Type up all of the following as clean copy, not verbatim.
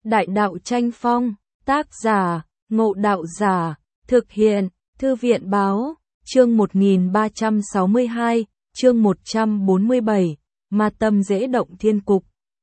Đại đạo tranh phong, tác giả, Ngộ Đạo Giả, thực hiện, Thư viện báo, chương 1362, chương 147, Ma Tâm Dễ Động Thiên Cục.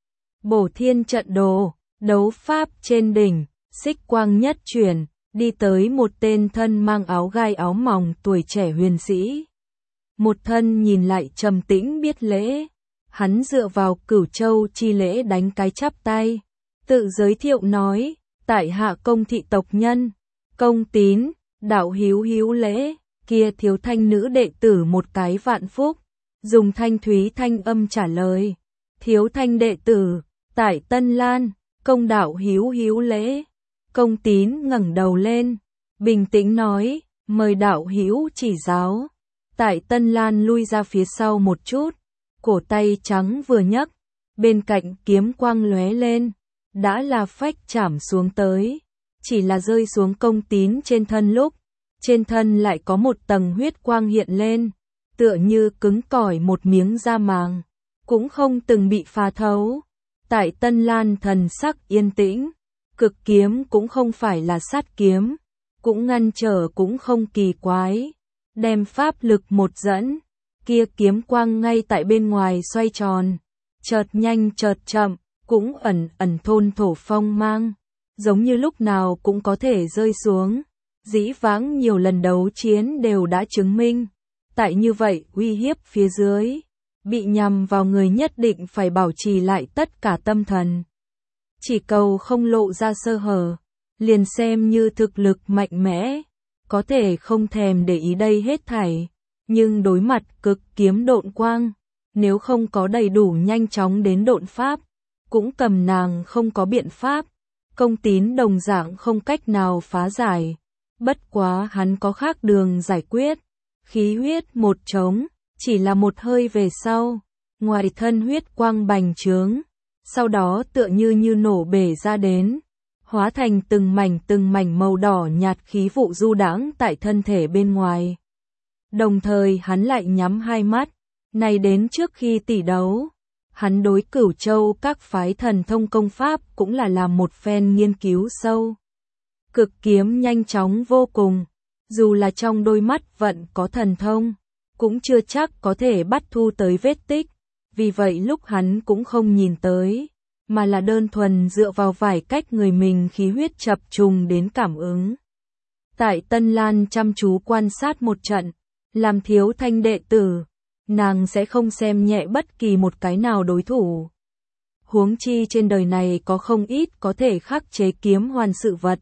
Bổ Thiên Trận Đồ, đấu pháp trên đỉnh, xích quang nhất chuyển, đi tới một tên thân mang áo gai áo mỏng tuổi trẻ huyền sĩ. Một thân nhìn lại trầm tĩnh biết lễ, hắn dựa vào Cửu Châu chi lễ đánh cái chắp tay, tự giới thiệu nói, tại hạ Công thị tộc nhân, Công Tín, đạo hiếu lễ, kia thiếu thanh nữ đệ tử một cái vạn phúc, dùng thanh thúy thanh âm trả lời, thiếu thanh đệ tử, tại Tân Lan, Công đạo hiếu lễ. Công Tín ngẩng đầu lên, bình tĩnh nói, mời đạo hữu chỉ giáo. Tại Tân Lan lui ra phía sau một chút, cổ tay trắng vừa nhấc, bên cạnh kiếm quang lóe lên, đã là phách chảm xuống tới, chỉ là rơi xuống Công Tín trên thân lúc, trên thân lại có một tầng huyết quang hiện lên, tựa như cứng cỏi một miếng da màng, cũng không từng bị phá thấu. Tại Tân Lan thần sắc yên tĩnh, cực kiếm cũng không phải là sát kiếm, cũng ngăn trở cũng không kỳ quái, đem pháp lực một dẫn, kia kiếm quang ngay tại bên ngoài xoay tròn, chợt nhanh chợt chậm, cũng ẩn thôn thổ phong mang, giống như lúc nào cũng có thể rơi xuống. Dĩ vãng nhiều lần đấu chiến đều đã chứng minh, tại như vậy uy hiếp phía dưới, bị nhằm vào người nhất định phải bảo trì lại tất cả tâm thần. Chỉ cầu không lộ ra sơ hở, liền xem như thực lực mạnh mẽ, có thể không thèm để ý đây hết thảy, nhưng đối mặt cực kiếm độn quang, nếu không có đầy đủ nhanh chóng đến độn pháp, cũng cầm nàng không có biện pháp. Công Tín đồng dạng không cách nào phá giải, bất quá hắn có khác đường giải quyết, khí huyết một trống, chỉ là một hơi về sau, ngoài thân huyết quang bành trướng, sau đó tựa như nổ bể ra đến, hóa thành từng mảnh màu đỏ nhạt khí vụ du đãng tại thân thể bên ngoài. Đồng thời hắn lại nhắm hai mắt, này đến trước khi tỷ đấu, hắn đối Cửu Châu các phái thần thông công pháp cũng là làm một phen nghiên cứu sâu. Cực kiếm nhanh chóng vô cùng, dù là trong đôi mắt vẫn có thần thông, cũng chưa chắc có thể bắt thu tới vết tích, vì vậy lúc hắn cũng không nhìn tới, mà là đơn thuần dựa vào vài cách người mình khí huyết chập trùng đến cảm ứng. Tại Tân Lan chăm chú quan sát một trận, làm thiếu thanh đệ tử, nàng sẽ không xem nhẹ bất kỳ một cái nào đối thủ. Huống chi trên đời này có không ít có thể khắc chế kiếm hoàn sự vật.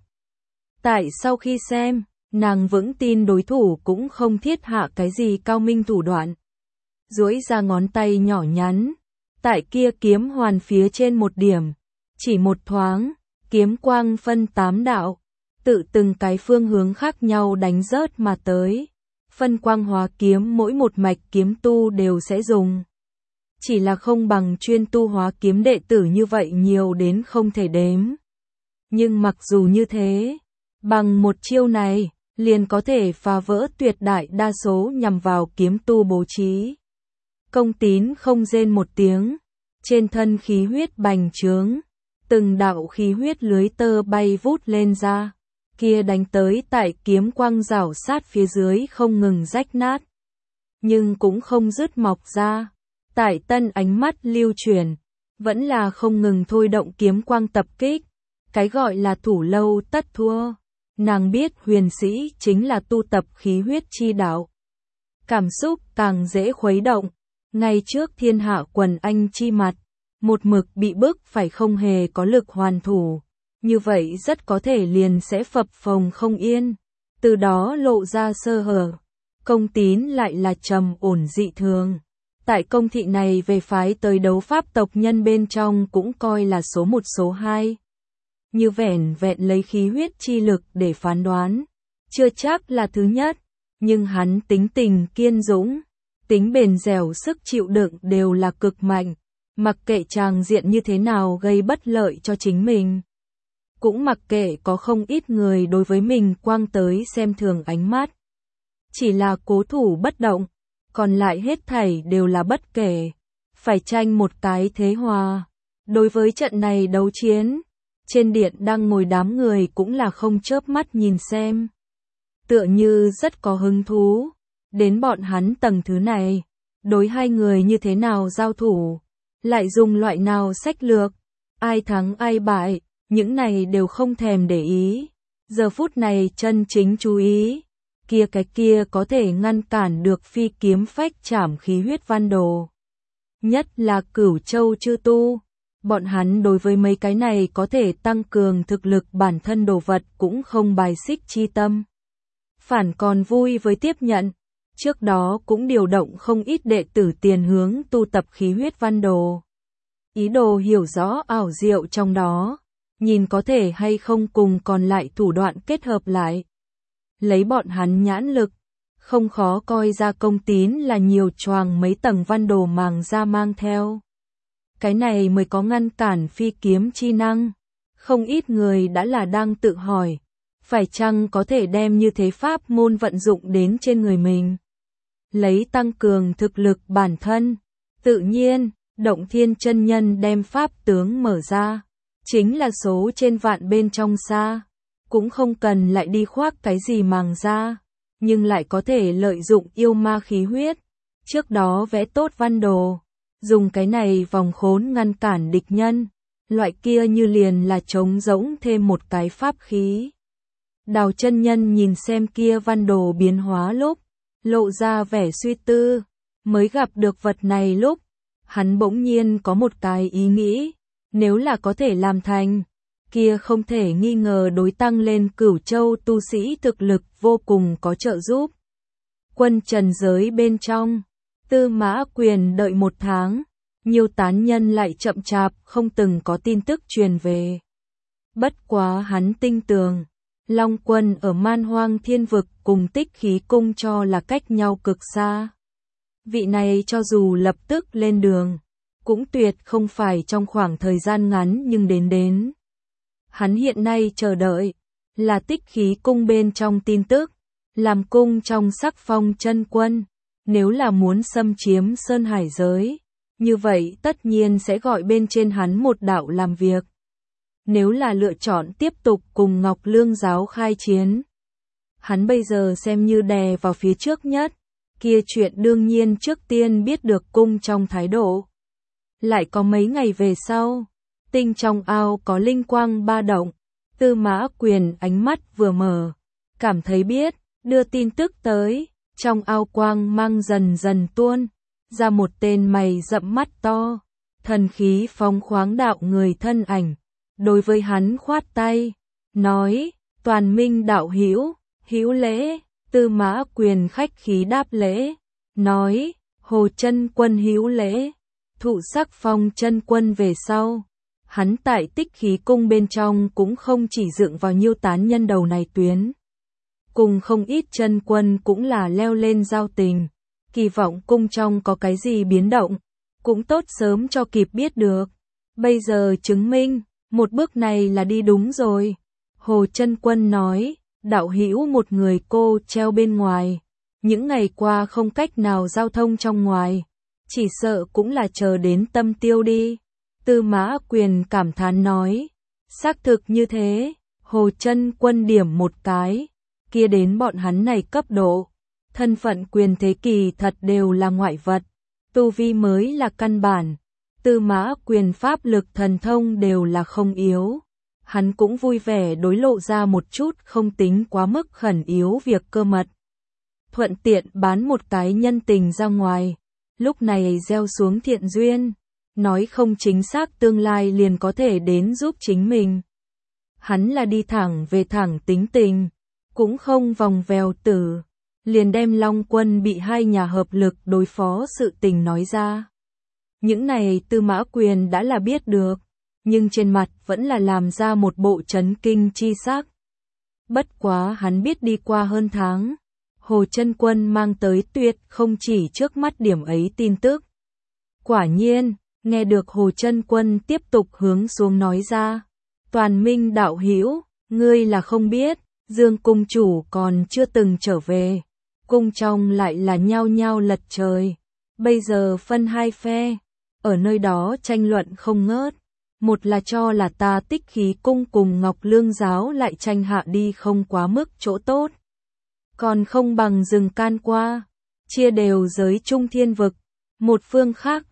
Tại sau khi xem, nàng vững tin đối thủ cũng không thiết hạ cái gì cao minh thủ đoạn. Duỗi ra ngón tay nhỏ nhắn, tại kia kiếm hoàn phía trên một điểm, chỉ một thoáng, kiếm quang phân 8 đạo, tự từng cái phương hướng khác nhau đánh rớt mà tới. Phân quang hóa kiếm mỗi một mạch kiếm tu đều sẽ dùng. Chỉ là không bằng chuyên tu hóa kiếm đệ tử như vậy nhiều đến không thể đếm. Nhưng mặc dù như thế, bằng một chiêu này, liền có thể phá vỡ tuyệt đại đa số nhằm vào kiếm tu bố trí. Công Tín không rên một tiếng, trên thân khí huyết bành trướng, từng đạo khí huyết lưới tơ bay vút lên ra, kia đánh tới tại kiếm quang rảo sát phía dưới không ngừng rách nát, nhưng cũng không dứt mọc ra. Tại Tân ánh mắt lưu chuyển, vẫn là không ngừng thôi động kiếm quang tập kích, cái gọi là thủ lâu tất thua. Nàng biết huyền sĩ chính là tu tập khí huyết chi đạo, cảm xúc càng dễ khuấy động. Ngay trước thiên hạ quần anh chi mặt, một mực bị bức phải không hề có lực hoàn thủ, như vậy rất có thể liền sẽ phập phồng không yên, từ đó lộ ra sơ hở. Công Tín lại là trầm ổn dị thường, tại công thị này về phái tới đấu pháp tộc nhân bên trong cũng coi là số 1 số 2. Như vẻn vẹn lấy khí huyết chi lực để phán đoán, chưa chắc là thứ nhất, nhưng hắn tính tình kiên dũng, tính bền dẻo sức chịu đựng đều là cực mạnh, mặc kệ tràng diện như thế nào gây bất lợi cho chính mình. Cũng mặc kệ có không ít người đối với mình quang tới xem thường ánh mắt. Chỉ là cố thủ bất động, còn lại hết thảy đều là bất kể, phải tranh một cái thế hòa. Đối với trận này đấu chiến, Trên điện đang ngồi đám người cũng là không chớp mắt nhìn xem. Tựa như rất có hứng thú. Đến bọn hắn tầng thứ này, đối hai người như thế nào giao thủ, lại dùng loại nào sách lược, ai thắng ai bại, những này đều không thèm để ý. Giờ phút này chân chính chú ý, cái kia có thể ngăn cản được phi kiếm phách trảm khí huyết văn đồ. Nhất là Cửu Châu chư tu, bọn hắn đối với mấy cái này có thể tăng cường thực lực bản thân đồ vật cũng không bài xích chi tâm. Phản còn vui với tiếp nhận, trước đó cũng điều động không ít đệ tử tiền hướng tu tập khí huyết văn đồ. Ý đồ hiểu rõ ảo diệu trong đó, nhìn có thể hay không cùng còn lại thủ đoạn kết hợp lại. Lấy bọn hắn nhãn lực, không khó coi ra công tín là nhiều choàng mấy tầng văn đồ màng ra mang theo. Cái này mới có ngăn cản phi kiếm chi năng. Không ít người đã là đang tự hỏi, phải chăng có thể đem như thế pháp môn vận dụng đến trên người mình. Lấy tăng cường thực lực bản thân, tự nhiên, Động Thiên chân nhân đem pháp tướng mở ra, chính là số trên vạn bên trong xa, cũng không cần lại đi khoác cái gì màng ra, nhưng lại có thể lợi dụng yêu ma khí huyết, trước đó vẽ tốt văn đồ, dùng cái này vòng khốn ngăn cản địch nhân, loại kia như liền là trống rỗng thêm một cái pháp khí. Đào chân nhân nhìn xem kia văn đồ biến hóa lúc, lộ ra vẻ suy tư, mới gặp được vật này lúc, hắn bỗng nhiên có một cái ý nghĩ, nếu là có thể làm thành, kia không thể nghi ngờ đối tăng lên Cửu Châu tu sĩ thực lực vô cùng có trợ giúp. Quân trần giới bên trong, Tư Mã Quyền đợi 1 tháng, nhiều tán nhân lại chậm chạp không từng có tin tức truyền về. Bất quá hắn tinh tường, Long Quân ở Man Hoang Thiên Vực cùng Tích Khí Cung cho là cách nhau cực xa. Vị này cho dù lập tức lên đường, cũng tuyệt không phải trong khoảng thời gian ngắn nhưng đến. Hắn hiện nay chờ đợi, là Tích Khí Cung bên trong tin tức, làm cung trong Sắc Phong chân quân, nếu là muốn xâm chiếm Sơn Hải giới, như vậy tất nhiên sẽ gọi bên trên hắn một đạo làm việc. Nếu là lựa chọn tiếp tục cùng Ngọc Lương giáo khai chiến, hắn bây giờ xem như đè vào phía trước nhất, kia chuyện đương nhiên trước tiên biết được cung trong thái độ. Lại có mấy ngày về sau, tinh trong ao có linh quang ba động, Tư Mã Quyền ánh mắt vừa mở, cảm thấy biết, đưa tin tức tới, trong ao quang mang dần dần tuôn, ra một tên mày rậm mắt to, thần khí phóng khoáng đạo người thân ảnh, đối với hắn khoát tay, nói, Toàn Minh đạo hữu, hữu lễ. Tư Mã Quyền khách khí đáp lễ, nói, Hồ chân quân hữu lễ. Thụ Sắc Phong chân quân về sau, hắn tại Tích Khí Cung bên trong cũng không chỉ dựng vào nhiêu tán nhân đầu này tuyến, cùng không ít chân quân cũng là leo lên giao tình, kỳ vọng cung trong có cái gì biến động, cũng tốt sớm cho kịp biết được. Bây giờ chứng minh, một bước này là đi đúng rồi. Hồ chân quân nói, đạo hữu một người cô treo bên ngoài, những ngày qua không cách nào giao thông trong ngoài, chỉ sợ cũng là chờ đến tâm tiêu đi. Tư Mã Quyền cảm thán nói, xác thực như thế. Hồ chân quân điểm một cái, kia đến bọn hắn này cấp độ, thân phận quyền thế kỳ thật đều là ngoại vật, tu vi mới là căn bản. Tư Mã Quyền pháp lực thần thông đều là không yếu, hắn cũng vui vẻ đối lộ ra một chút không tính quá mức khẩn yếu việc cơ mật. Thuận tiện bán một cái nhân tình ra ngoài, lúc này gieo xuống thiện duyên, nói không chính xác tương lai liền có thể đến giúp chính mình. Hắn là đi thẳng về thẳng tính tình, cũng không vòng vèo tử, liền đem Long Quân bị hai nhà hợp lực đối phó sự tình nói ra. Những này Tư Mã Quyền đã là biết được, nhưng trên mặt vẫn là làm ra một bộ chấn kinh chi sắc. Bất quá hắn biết đi qua hơn tháng, Hồ chân quân mang tới tuyệt không chỉ trước mắt điểm ấy tin tức. Quả nhiên, nghe được Hồ chân quân tiếp tục hướng xuống nói ra, Toàn Minh đạo hữu, ngươi là không biết, Dương cung chủ còn chưa từng trở về, cung trong lại là nhao nhao lật trời, bây giờ phân hai phe, ở nơi đó tranh luận không ngớt. một là cho là ta Tích Khí cung cùng Ngọc Lương giáo lại tranh hạ đi không quá mức chỗ tốt. Còn không bằng dừng can qua, chia đều giới trung thiên vực. Một phương khác,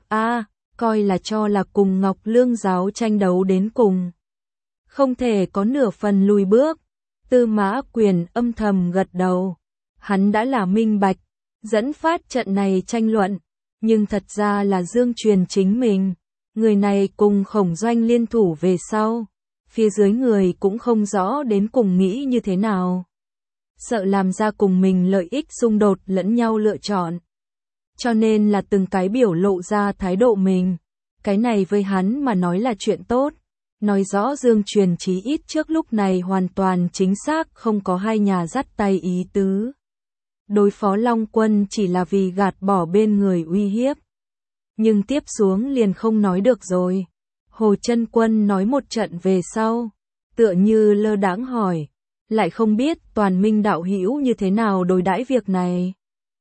coi là cho là cùng Ngọc Lương giáo tranh đấu đến cùng. Không thể có nửa phần lùi bước. Tư Mã Quyền âm thầm gật đầu. Hắn đã là minh bạch, dẫn phát trận này tranh luận, nhưng thật ra là Dương Truyền chính mình. Người này cùng Khổng Doanh liên thủ về sau, phía dưới người cũng không rõ đến cùng nghĩ như thế nào. Sợ làm ra cùng mình lợi ích xung đột lẫn nhau lựa chọn. Cho nên là từng cái biểu lộ ra thái độ mình. Cái này với hắn mà nói là chuyện tốt. Nói rõ Dương Truyền chí ít trước lúc này hoàn toàn chính xác không có hai nhà dắt tay ý tứ. Đối phó Long Quân chỉ là vì gạt bỏ bên người uy hiếp. Nhưng tiếp xuống liền không nói được rồi. Hồ Chân Quân nói một trận về sau, tựa như lơ đãng hỏi, lại không biết Toàn Minh đạo hữu như thế nào đối đãi việc này.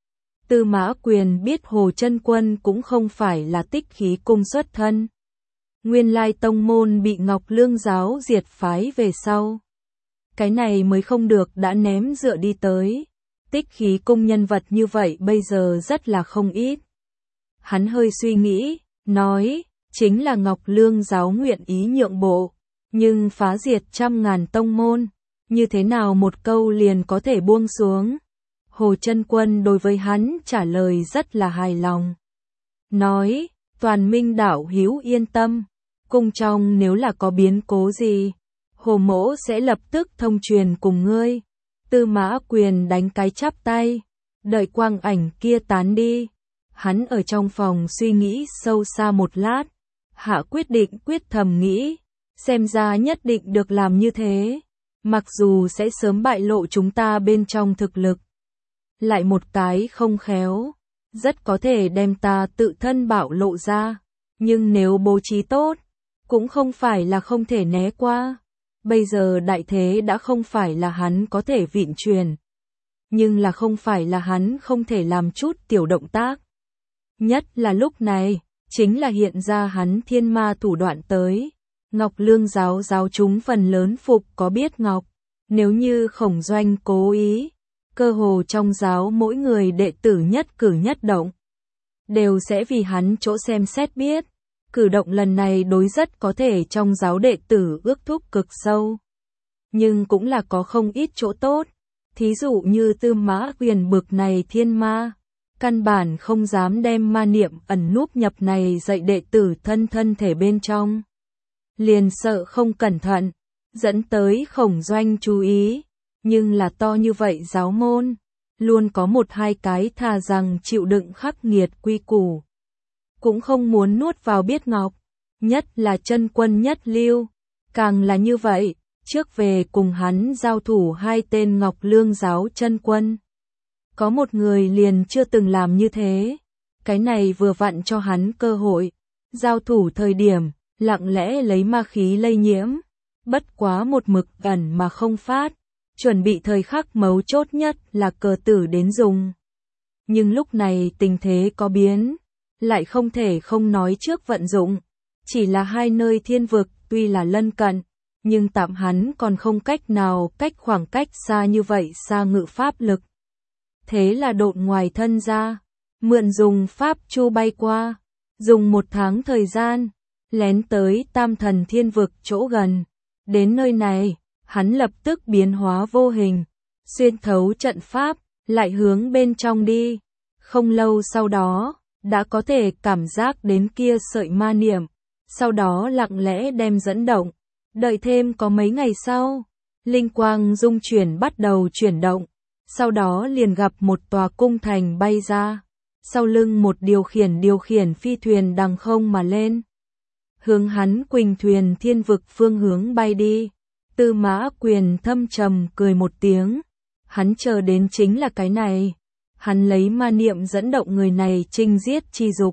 Tư Mã Quyền biết Hồ Chân Quân cũng không phải là Tích Khí cung xuất thân. Nguyên lai tông môn bị Ngọc Lương giáo diệt phái về sau. Cái này mới không được đã ném dựa đi tới. Tích Khí cung nhân vật như vậy bây giờ rất là không ít. Hắn hơi suy nghĩ, nói, chính là Ngọc Lương giáo nguyện ý nhượng bộ, nhưng phá diệt trăm ngàn tông môn, như thế nào một câu liền có thể buông xuống. Hồ Chân Quân đối với hắn trả lời rất là hài lòng. Nói, Toàn Minh đạo hữu yên tâm, cung trong nếu là có biến cố gì, Hồ mỗ sẽ lập tức thông truyền cùng ngươi. Tư Mã Quyền đánh cái chắp tay, đợi quang ảnh kia tán đi. Hắn ở trong phòng suy nghĩ sâu xa một lát, hạ quyết định quyết thầm nghĩ, xem ra nhất định được làm như thế, mặc dù sẽ sớm bại lộ chúng ta bên trong thực lực. Lại một cái không khéo, rất có thể đem ta tự thân bạo lộ ra, nhưng nếu bố trí tốt, cũng không phải là không thể né qua. Bây giờ đại thế đã không phải là hắn có thể vịn truyền, nhưng là không phải là hắn không thể làm chút tiểu động tác. Nhất là lúc này, chính là hiện ra hắn thiên ma thủ đoạn tới. Ngọc Lương giáo giáo chúng phần lớn phục có biết Ngọc, nếu như Khổng Doanh cố ý, cơ hồ trong giáo mỗi người đệ tử nhất cử nhất động, đều sẽ vì hắn chỗ xem xét biết. Cử động lần này đối rất có thể trong giáo đệ tử ước thúc cực sâu. Nhưng cũng là có không ít chỗ tốt. Thí dụ như Tư Mã Quyền bực này thiên ma, căn bản không dám đem ma niệm ẩn núp nhập này dạy đệ tử thân thể bên trong. Liền sợ không cẩn thận, dẫn tới Khổng Doanh chú ý. Nhưng là to như vậy giáo môn, luôn có một hai cái thà rằng chịu đựng khắc nghiệt quy củ, cũng không muốn nuốt vào biết Ngọc, nhất là Chân Quân nhất lưu, càng là như vậy, trước về cùng hắn giao thủ hai tên Ngọc Lương giáo chân quân. Có một người liền chưa từng làm như thế, cái này vừa vặn cho hắn cơ hội, giao thủ thời điểm, lặng lẽ lấy ma khí lây nhiễm, bất quá một mực ẩn mà không phát, chuẩn bị thời khắc mấu chốt nhất là cờ tử đến dùng. Nhưng lúc này tình thế có biến, lại không thể không nói trước vận dụng, chỉ là hai nơi thiên vực tuy là lân cận, nhưng tạm hắn còn không cách nào cách khoảng cách xa như vậy xa ngự pháp lực. Thế là độn ngoài thân ra, mượn dùng pháp chu bay qua, dùng 1 tháng thời gian, lén tới Tam Thần Thiên Vực chỗ gần. Đến nơi này, hắn lập tức biến hóa vô hình, xuyên thấu trận pháp, lại hướng bên trong đi. Không lâu sau đó, đã có thể cảm giác đến kia sợi ma niệm, sau đó lặng lẽ đem dẫn động. Đợi thêm có mấy ngày sau, linh quang dung chuyển bắt đầu chuyển động, sau đó liền gặp một tòa cung thành bay ra, sau lưng một điều khiển phi thuyền đằng không mà lên, hướng hắn Quỳnh Thuyền Thiên Vực phương hướng bay đi. Tư Mã Quyền thâm trầm cười một tiếng, hắn chờ đến chính là cái này, hắn lấy ma niệm dẫn động người này chinh giết chi dục,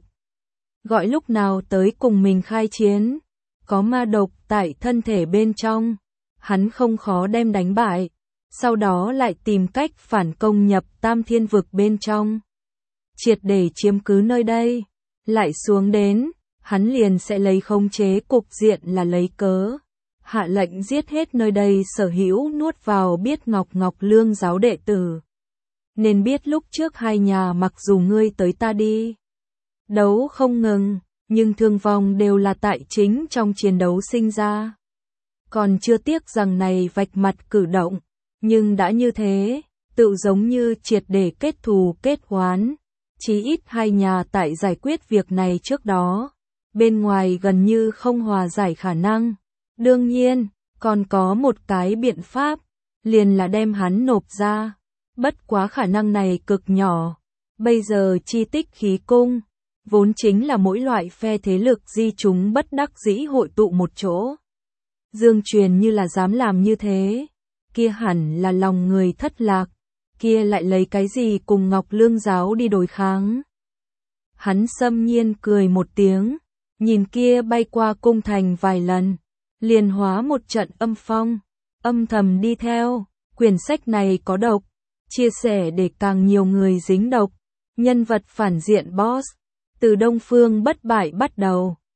gọi lúc nào tới cùng mình khai chiến. Có ma độc tại thân thể bên trong, hắn không khó đem đánh bại, sau đó lại tìm cách phản công nhập Tam Thiên Vực bên trong, triệt để chiếm cứ nơi đây. Lại xuống đến, hắn liền sẽ lấy khống chế cục diện là lấy cớ. Hạ lệnh giết hết nơi đây sở hữu nuốt vào biết Ngọc Lương giáo đệ tử. Nên biết lúc trước hai nhà mặc dù ngươi tới ta đi đấu không ngừng, nhưng thương vong đều là tại chính trong chiến đấu sinh ra. Còn chưa tiếc rằng này vạch mặt cử động, nhưng đã như thế, tự giống như triệt để kết thù kết oán. Chí ít hai nhà tại giải quyết việc này trước đó, bên ngoài gần như không hòa giải khả năng. Đương nhiên, còn có một cái biện pháp, liền là đem hắn nộp ra. Bất quá khả năng này cực nhỏ. Bây giờ chi tích khí cung, vốn chính là mỗi loại phe thế lực di chúng bất đắc dĩ hội tụ một chỗ. Dương Truyền như là dám làm như thế, kia hẳn là lòng người thất lạc, kia lại lấy cái gì cùng Ngọc Lương giáo đi đối kháng. Hắn xâm nhiên cười một tiếng, nhìn kia bay qua cung thành vài lần, liền hóa một trận âm phong, âm thầm đi theo. Quyển sách này có độc, chia sẻ để càng nhiều người dính độc. Nhân vật phản diện boss, từ Đông Phương bất bại bắt đầu.